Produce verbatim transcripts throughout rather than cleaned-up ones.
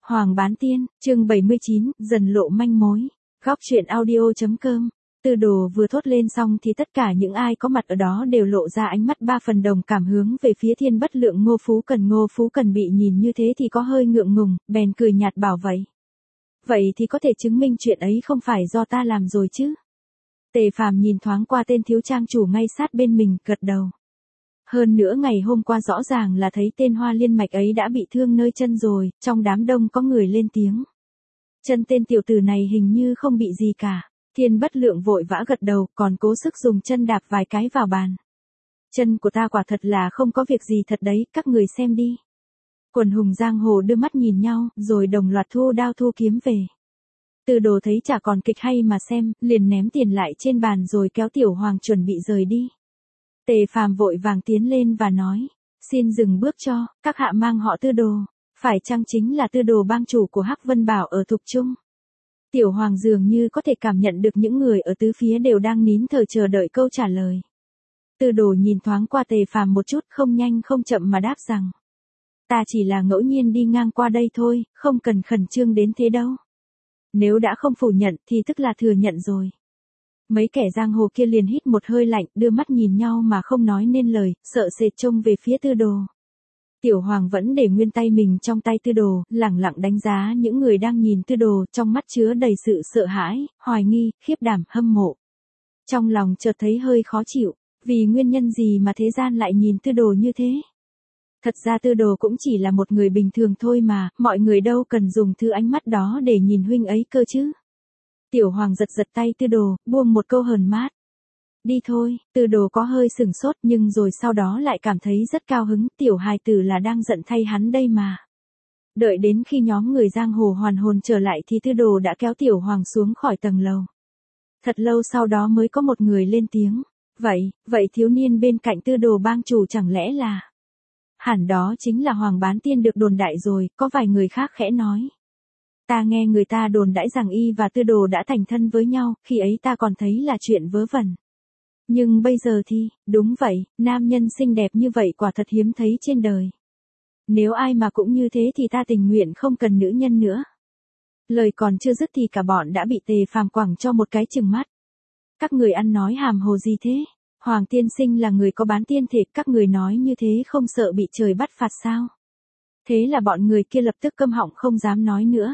Hoàng bán tiên, chương bảy mươi chín, dần lộ manh mối. Góc truyện audio.com. Tư Đồ vừa thốt lên xong thì tất cả những ai có mặt ở đó đều lộ ra ánh mắt ba phần đồng cảm hướng về phía Thiên Bất Lượng. Ngô Phú Cần Ngô Phú Cần bị nhìn như thế thì có hơi ngượng ngùng, bèn cười nhạt bảo vậy. Vậy thì có thể chứng minh chuyện ấy không phải do ta làm rồi chứ. Tề Phàm nhìn thoáng qua tên thiếu trang chủ ngay sát bên mình, gật đầu. Hơn nữa ngày hôm qua rõ ràng là thấy tên Hoa Liên Mạch ấy đã bị thương nơi chân rồi, trong đám đông có người lên tiếng. Chân tên tiểu tử này hình như không bị gì cả. Thiên Bất Lượng vội vã gật đầu, còn cố sức dùng chân đạp vài cái vào bàn. Chân của ta quả thật là không có việc gì thật đấy, các người xem đi. Quần hùng giang hồ đưa mắt nhìn nhau, rồi đồng loạt thu đao thu kiếm về. Tư Đồ thấy chả còn kịch hay mà xem, liền ném tiền lại trên bàn rồi kéo Tiểu Hoàng chuẩn bị rời đi. Tề Phàm vội vàng tiến lên và nói, xin dừng bước cho, các hạ mang họ Tư Đồ, phải chăng chính là Tư Đồ bang chủ của Hắc Vân Bảo ở Thục Trung? Tiểu Hoàng dường như có thể cảm nhận được những người ở tứ phía đều đang nín thở chờ đợi câu trả lời. Tư Đồ nhìn thoáng qua Tề Phàm một chút, không nhanh không chậm mà đáp rằng, ta chỉ là ngẫu nhiên đi ngang qua đây thôi, không cần khẩn trương đến thế đâu. Nếu đã không phủ nhận thì tức là thừa nhận rồi. Mấy kẻ giang hồ kia liền hít một hơi lạnh, đưa mắt nhìn nhau mà không nói nên lời, sợ sệt trông về phía Tư Đồ. Tiểu Hoàng vẫn để nguyên tay mình trong tay Tư Đồ, lẳng lặng đánh giá những người đang nhìn Tư Đồ, trong mắt chứa đầy sự sợ hãi, hoài nghi, khiếp đảm, hâm mộ. Trong lòng chợt thấy hơi khó chịu, vì nguyên nhân gì mà thế gian lại nhìn Tư Đồ như thế? Thật ra Tư Đồ cũng chỉ là một người bình thường thôi mà, mọi người đâu cần dùng thứ ánh mắt đó để nhìn huynh ấy cơ chứ. Tiểu Hoàng giật giật tay Tư Đồ, buông một câu hờn mát. Đi thôi. Tư Đồ có hơi sửng sốt nhưng rồi sau đó lại cảm thấy rất cao hứng, tiểu hài tử là đang giận thay hắn đây mà. Đợi đến khi nhóm người giang hồ hoàn hồn trở lại thì Tư Đồ đã kéo Tiểu Hoàng xuống khỏi tầng lầu. Thật lâu sau đó mới có một người lên tiếng. Vậy, vậy thiếu niên bên cạnh Tư Đồ bang chủ chẳng lẽ là... Hẳn đó chính là Hoàng bán tiên được đồn đại rồi, có vài người khác khẽ nói. Ta nghe người ta đồn đãi rằng y và Tư Đồ đã thành thân với nhau, khi ấy ta còn thấy là chuyện vớ vẩn. Nhưng bây giờ thì, đúng vậy, nam nhân xinh đẹp như vậy quả thật hiếm thấy trên đời. Nếu ai mà cũng như thế thì ta tình nguyện không cần nữ nhân nữa. Lời còn chưa dứt thì cả bọn đã bị Tề Phàm quẳng cho một cái chừng mắt. Các người ăn nói hàm hồ gì thế? Hoàng tiên sinh là người có bán tiên thể, các người nói như thế không sợ bị trời bắt phạt sao? Thế là bọn người kia lập tức câm họng không dám nói nữa.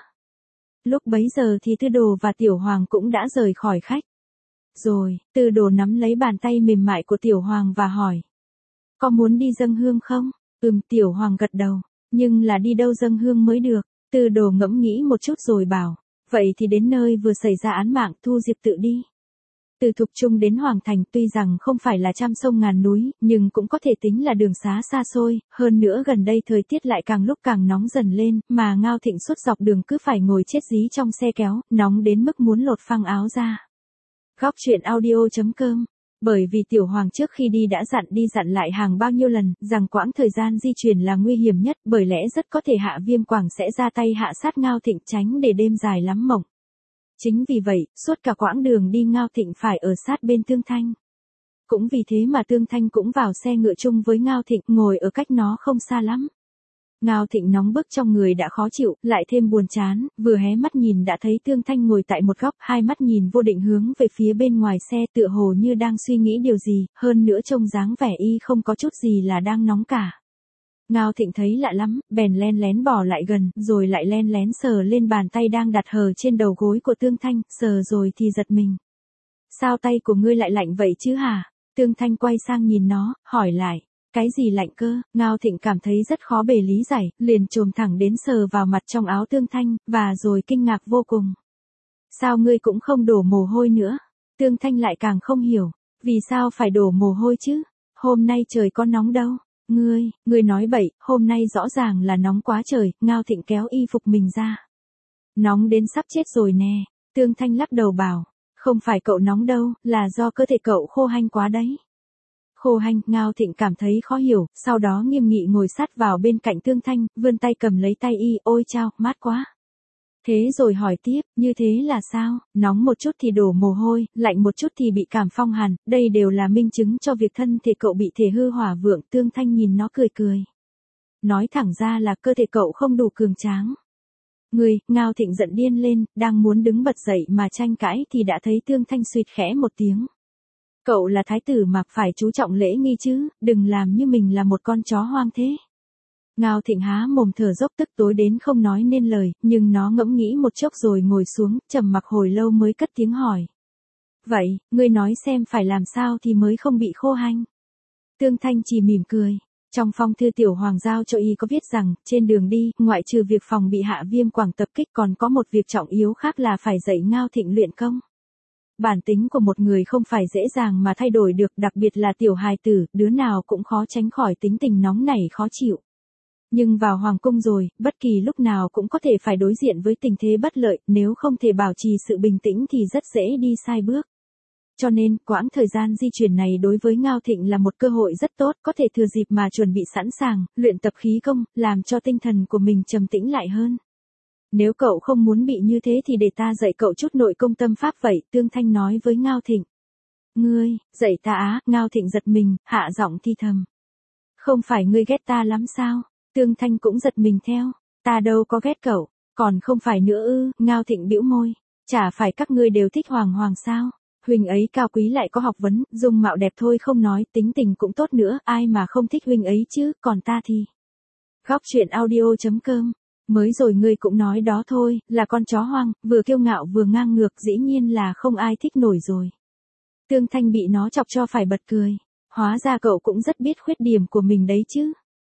Lúc bấy giờ thì Tư Đồ và Tiểu Hoàng cũng đã rời khỏi khách. Rồi, Tư Đồ nắm lấy bàn tay mềm mại của Tiểu Hoàng và hỏi. Có muốn đi dâng hương không? Ừm, Tiểu Hoàng gật đầu. Nhưng là đi đâu dâng hương mới được? Tư Đồ ngẫm nghĩ một chút rồi bảo. Vậy thì đến nơi vừa xảy ra án mạng, Thu Diệp tự đi. Từ Thục Trung đến Hoàng Thành tuy rằng không phải là trăm sông ngàn núi, nhưng cũng có thể tính là đường xá xa xôi, hơn nữa gần đây thời tiết lại càng lúc càng nóng dần lên, mà Ngao Thịnh suốt dọc đường cứ phải ngồi chết dí trong xe kéo, nóng đến mức muốn lột phăng áo ra. Góc truyện audio.com. Bởi vì Tiểu Hoàng trước khi đi đã dặn đi dặn lại hàng bao nhiêu lần, rằng quãng thời gian di chuyển là nguy hiểm nhất, bởi lẽ rất có thể Hạ Viêm Quảng sẽ ra tay hạ sát Ngao Thịnh, tránh để đêm dài lắm mộng. Chính vì vậy, suốt cả quãng đường đi Ngao Thịnh phải ở sát bên Tương Thanh. Cũng vì thế mà Tương Thanh cũng vào xe ngựa chung với Ngao Thịnh, ngồi ở cách nó không xa lắm. Ngao Thịnh nóng bức trong người đã khó chịu, lại thêm buồn chán, vừa hé mắt nhìn đã thấy Tương Thanh ngồi tại một góc, hai mắt nhìn vô định hướng về phía bên ngoài xe, tựa hồ như đang suy nghĩ điều gì, hơn nữa trông dáng vẻ y không có chút gì là đang nóng cả. Ngao Thịnh thấy lạ lắm, bèn len lén bỏ lại gần, rồi lại len lén sờ lên bàn tay đang đặt hờ trên đầu gối của Tương Thanh, sờ rồi thì giật mình. Sao tay của ngươi lại lạnh vậy chứ hả? Tương Thanh quay sang nhìn nó, hỏi lại, cái gì lạnh cơ? Ngao Thịnh cảm thấy rất khó bề lý giải, liền chồm thẳng đến sờ vào mặt trong áo Tương Thanh, và rồi kinh ngạc vô cùng. Sao ngươi cũng không đổ mồ hôi nữa? Tương Thanh lại càng không hiểu, vì sao phải đổ mồ hôi chứ? Hôm nay trời có nóng đâu. Ngươi, ngươi nói bậy, hôm nay rõ ràng là nóng quá trời. Ngao Thịnh kéo y phục mình ra. Nóng đến sắp chết rồi nè. Tương Thanh lắc đầu bảo, không phải cậu nóng đâu, là do cơ thể cậu khô hanh quá đấy. Khô hanh, Ngao Thịnh cảm thấy khó hiểu, sau đó nghiêm nghị ngồi sát vào bên cạnh Tương Thanh, vươn tay cầm lấy tay y, ôi chao, mát quá. Thế rồi hỏi tiếp, như thế là sao? Nóng một chút thì đổ mồ hôi, lạnh một chút thì bị cảm phong hàn, đây đều là minh chứng cho việc thân thể cậu bị thể hư hỏa vượng. Tương Thanh nhìn nó cười cười. Nói thẳng ra là cơ thể cậu không đủ cường tráng. Ngươi, Ngao Thịnh giận điên lên, đang muốn đứng bật dậy mà tranh cãi thì đã thấy Tương Thanh suýt khẽ một tiếng. Cậu là thái tử mà phải chú trọng lễ nghi chứ, đừng làm như mình là một con chó hoang thế. Ngao Thịnh há mồm thở dốc tức tối đến không nói nên lời, nhưng nó ngẫm nghĩ một chốc rồi ngồi xuống, trầm mặc hồi lâu mới cất tiếng hỏi. Vậy, ngươi nói xem phải làm sao thì mới không bị khô hanh. Tương Thanh chỉ mỉm cười. Trong phong thư tiểu hoàng giao cho y có viết rằng, trên đường đi, ngoại trừ việc phòng bị Hạ Viêm Quảng tập kích còn có một việc trọng yếu khác là phải dạy Ngao Thịnh luyện công. Bản tính của một người không phải dễ dàng mà thay đổi được, đặc biệt là tiểu hài tử, đứa nào cũng khó tránh khỏi tính tình nóng nảy khó chịu. Nhưng vào hoàng cung rồi, bất kỳ lúc nào cũng có thể phải đối diện với tình thế bất lợi, nếu không thể bảo trì sự bình tĩnh thì rất dễ đi sai bước. Cho nên, quãng thời gian di chuyển này đối với Ngao Thịnh là một cơ hội rất tốt, có thể thừa dịp mà chuẩn bị sẵn sàng, luyện tập khí công, làm cho tinh thần của mình trầm tĩnh lại hơn. Nếu cậu không muốn bị như thế thì để ta dạy cậu chút nội công tâm pháp vậy, Tương Thanh nói với Ngao Thịnh. Ngươi, dạy ta á, Ngao Thịnh giật mình, hạ giọng thi thầm. Không phải ngươi ghét ta lắm sao? Tương Thanh cũng giật mình theo, ta đâu có ghét cậu, còn không phải nữa ư, Ngao Thịnh bĩu môi, chả phải các ngươi đều thích Hoàng Hoàng sao? Huynh ấy cao quý lại có học vấn, dung mạo đẹp thôi không nói, tính tình cũng tốt nữa, ai mà không thích huynh ấy chứ, còn ta thì. Góc truyện audio chấm com. Mới rồi ngươi cũng nói đó thôi, là con chó hoang, vừa kiêu ngạo vừa ngang ngược, dĩ nhiên là không ai thích nổi rồi. Tương Thanh bị nó chọc cho phải bật cười, hóa ra cậu cũng rất biết khuyết điểm của mình đấy chứ.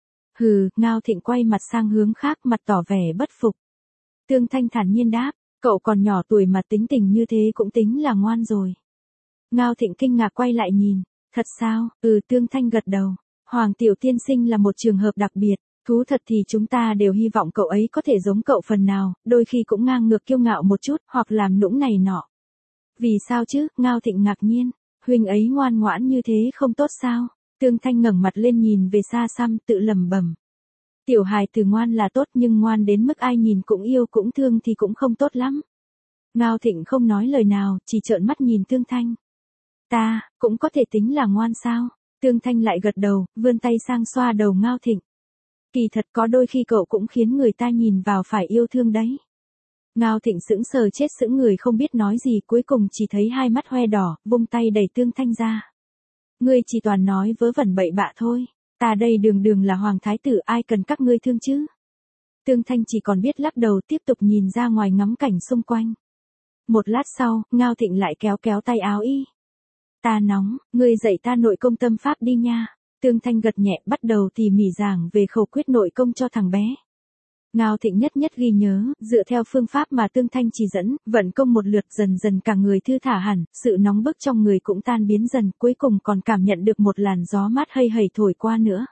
Hừ, Ngao Thịnh quay mặt sang hướng khác, mặt tỏ vẻ bất phục. Tương Thanh thản nhiên đáp, cậu còn nhỏ tuổi mà tính tình như thế cũng tính là ngoan rồi. Ngao Thịnh kinh ngạc quay lại nhìn, thật sao, ừ Tương Thanh gật đầu, Hoàng Tiểu Tiên Sinh là một trường hợp đặc biệt, thú thật thì chúng ta đều hy vọng cậu ấy có thể giống cậu phần nào, đôi khi cũng ngang ngược kiêu ngạo một chút, hoặc làm nũng này nọ. Vì sao chứ, Ngao Thịnh ngạc nhiên, huynh ấy ngoan ngoãn như thế không tốt sao? Tương Thanh ngẩng mặt lên nhìn về xa xăm tự lẩm bẩm. Tiểu hài từ ngoan là tốt nhưng ngoan đến mức ai nhìn cũng yêu cũng thương thì cũng không tốt lắm. Ngao Thịnh không nói lời nào, chỉ trợn mắt nhìn Tương Thanh. Ta, cũng có thể tính là ngoan sao? Tương Thanh lại gật đầu, vươn tay sang xoa đầu Ngao Thịnh. Kỳ thật có đôi khi cậu cũng khiến người ta nhìn vào phải yêu thương đấy. Ngao Thịnh sững sờ chết sững người không biết nói gì, cuối cùng chỉ thấy hai mắt hoe đỏ, vung tay đẩy Tương Thanh ra. Ngươi chỉ toàn nói vớ vẩn bậy bạ thôi, ta đây đường đường là hoàng thái tử, ai cần các ngươi thương chứ? Tương Thanh chỉ còn biết lắc đầu tiếp tục nhìn ra ngoài ngắm cảnh xung quanh. Một lát sau, Ngao Thịnh lại kéo kéo tay áo y. Ta nóng, ngươi dạy ta nội công tâm pháp đi nha. Tương Thanh gật nhẹ bắt đầu tỉ mỉ giảng về khẩu quyết nội công cho thằng bé. Ngao Thịnh nhất nhất ghi nhớ, dựa theo phương pháp mà Tương Thanh chỉ dẫn, vận công một lượt dần dần cả người thư thả hẳn, sự nóng bức trong người cũng tan biến dần, cuối cùng còn cảm nhận được một làn gió mát hây hầy thổi qua nữa.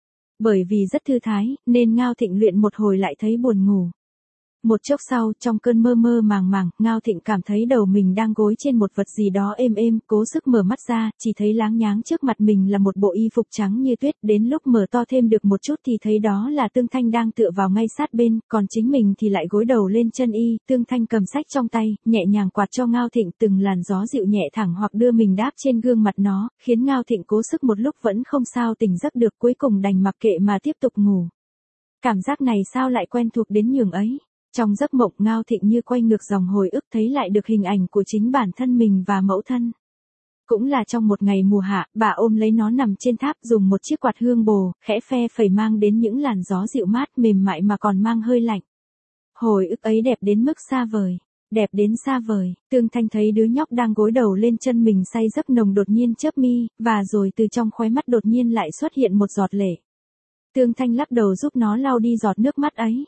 Bởi vì rất thư thái, nên Ngao Thịnh luyện một hồi lại thấy buồn ngủ. Một chốc sau, trong cơn mơ mơ màng màng, Ngao Thịnh cảm thấy đầu mình đang gối trên một vật gì đó êm êm, cố sức mở mắt ra, chỉ thấy láng nháng trước mặt mình là một bộ y phục trắng như tuyết, đến lúc mở to thêm được một chút thì thấy đó là Tương Thanh đang tựa vào ngay sát bên, còn chính mình thì lại gối đầu lên chân y, Tương Thanh cầm sách trong tay, nhẹ nhàng quạt cho Ngao Thịnh từng làn gió dịu nhẹ thẳng hoặc đưa mình đáp trên gương mặt nó, khiến Ngao Thịnh cố sức một lúc vẫn không sao tỉnh giấc được, cuối cùng đành mặc kệ mà tiếp tục ngủ. Cảm giác này sao lại quen thuộc đến nhường ấy. Trong giấc mộng Ngao Thịnh như quay ngược dòng hồi ức thấy lại được hình ảnh của chính bản thân mình và mẫu thân. Cũng là trong một ngày mùa hạ, bà ôm lấy nó nằm trên tháp dùng một chiếc quạt hương bồ, khẽ phe phẩy mang đến những làn gió dịu mát mềm mại mà còn mang hơi lạnh. Hồi ức ấy đẹp đến mức xa vời, đẹp đến xa vời, Tương Thanh thấy đứa nhóc đang gối đầu lên chân mình say giấc nồng đột nhiên chớp mi, và rồi từ trong khóe mắt đột nhiên lại xuất hiện một giọt lệ. Tương Thanh lắc đầu giúp nó lau đi giọt nước mắt ấy.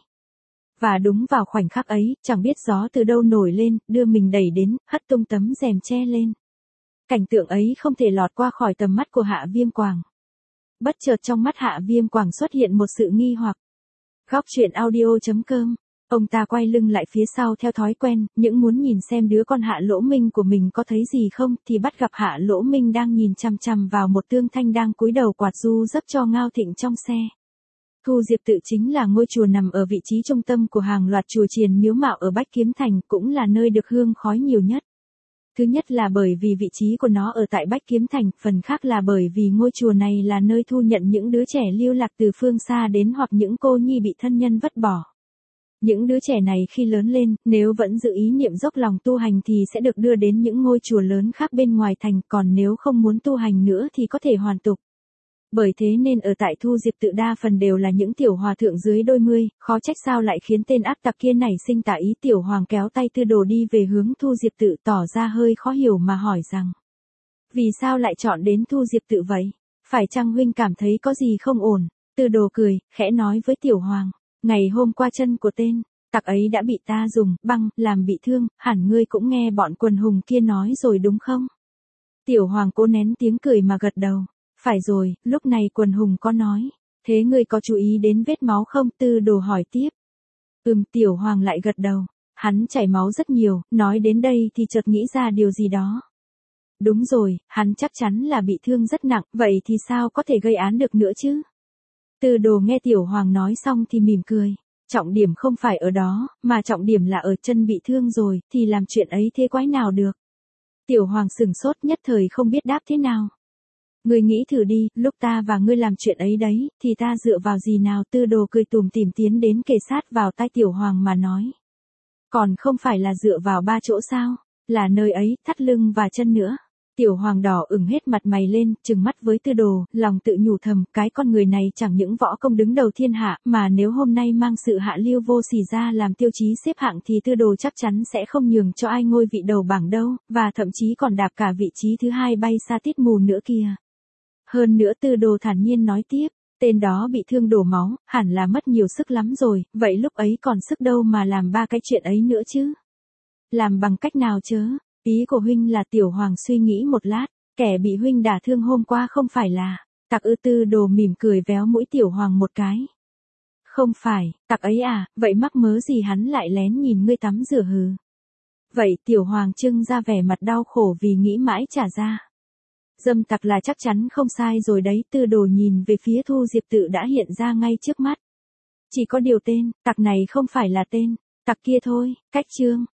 Và đúng vào khoảnh khắc ấy, chẳng biết gió từ đâu nổi lên, đưa mình đẩy đến, hất tung tấm rèm che lên. Cảnh tượng ấy không thể lọt qua khỏi tầm mắt của Hạ Viêm Quảng. Bất chợt trong mắt Hạ Viêm Quảng xuất hiện một sự nghi hoặc. Góc truyện audio chấm com. Ông ta quay lưng lại phía sau theo thói quen, những muốn nhìn xem đứa con Hạ Lỗ Minh của mình có thấy gì không, thì bắt gặp Hạ Lỗ Minh đang nhìn chằm chằm vào một Tương Thanh đang cúi đầu quạt du giấc cho Ngao Thịnh trong xe. Thu Diệp Tự chính là ngôi chùa nằm ở vị trí trung tâm của hàng loạt chùa chiền miếu mạo ở Bách Kiếm Thành, cũng là nơi được hương khói nhiều nhất. Thứ nhất là bởi vì vị trí của nó ở tại Bách Kiếm Thành, phần khác là bởi vì ngôi chùa này là nơi thu nhận những đứa trẻ lưu lạc từ phương xa đến hoặc những cô nhi bị thân nhân vứt bỏ. Những đứa trẻ này khi lớn lên, nếu vẫn giữ ý niệm dốc lòng tu hành thì sẽ được đưa đến những ngôi chùa lớn khác bên ngoài thành, còn nếu không muốn tu hành nữa thì có thể hoàn tục. Bởi thế nên ở tại Thu Diệp Tự đa phần đều là những tiểu hòa thượng dưới đôi mươi, khó trách sao lại khiến tên ác tặc kia nảy sinh tà ý. Tiểu Hoàng kéo tay Tư Đồ đi về hướng Thu Diệp Tự, tỏ ra hơi khó hiểu mà hỏi rằng, vì sao lại chọn đến Thu Diệp Tự vậy? Phải chăng huynh cảm thấy có gì không ổn? Tư Đồ cười, khẽ nói với Tiểu Hoàng, ngày hôm qua chân của tên tặc ấy đã bị ta dùng băng làm bị thương, hẳn ngươi cũng nghe bọn quần hùng kia nói rồi đúng không? Tiểu Hoàng cố nén tiếng cười mà gật đầu. Phải rồi, lúc này quần hùng có nói, thế ngươi có chú ý đến vết máu không? Tư Đồ hỏi tiếp. Ừm, Tiểu Hoàng lại gật đầu, hắn chảy máu rất nhiều. Nói đến đây thì chợt nghĩ ra điều gì đó. Đúng rồi, hắn chắc chắn là bị thương rất nặng, vậy thì sao có thể gây án được nữa chứ? Tư Đồ nghe Tiểu Hoàng nói xong thì mỉm cười. Trọng điểm không phải ở đó, mà trọng điểm là ở chân bị thương rồi, thì làm chuyện ấy thế quái nào được? Tiểu Hoàng sửng sốt, nhất thời không biết đáp thế nào. Ngươi nghĩ thử đi, lúc ta và ngươi làm chuyện ấy đấy, thì ta dựa vào gì nào? Tư Đồ cười tủm tỉm tiến đến kề sát vào tai Tiểu Hoàng mà nói. Còn không phải là dựa vào ba chỗ sao? Là nơi ấy, thắt lưng và chân nữa. Tiểu Hoàng đỏ ửng hết mặt mày lên, trừng mắt với Tư Đồ, lòng tự nhủ thầm, cái con người này chẳng những võ công đứng đầu thiên hạ, mà nếu hôm nay mang sự hạ lưu vô sỉ ra làm tiêu chí xếp hạng thì Tư Đồ chắc chắn sẽ không nhường cho ai ngôi vị đầu bảng đâu, và thậm chí còn đạp cả vị trí thứ hai bay xa tít mù nữa kìa. Hơn nữa Tư Đồ thản nhiên nói tiếp, tên đó bị thương đổ máu, hẳn là mất nhiều sức lắm rồi, vậy lúc ấy còn sức đâu mà làm ba cái chuyện ấy nữa chứ? Làm bằng cách nào chớ? Ý của huynh là? Tiểu Hoàng suy nghĩ một lát, kẻ bị huynh đả thương hôm qua không phải là tặc ư? Tư Đồ mỉm cười véo mũi Tiểu Hoàng một cái. Không phải, tặc ấy à, vậy mắc mớ gì hắn lại lén nhìn ngươi tắm rửa hừ? Vậy Tiểu Hoàng trưng ra vẻ mặt đau khổ vì nghĩ mãi chả ra. Dâm tặc là chắc chắn không sai rồi đấy. Tư Đồ nhìn về phía Thu Diệp Tự đã hiện ra ngay trước mắt. Chỉ có điều tên tặc này không phải là tên tặc kia thôi. Cách chương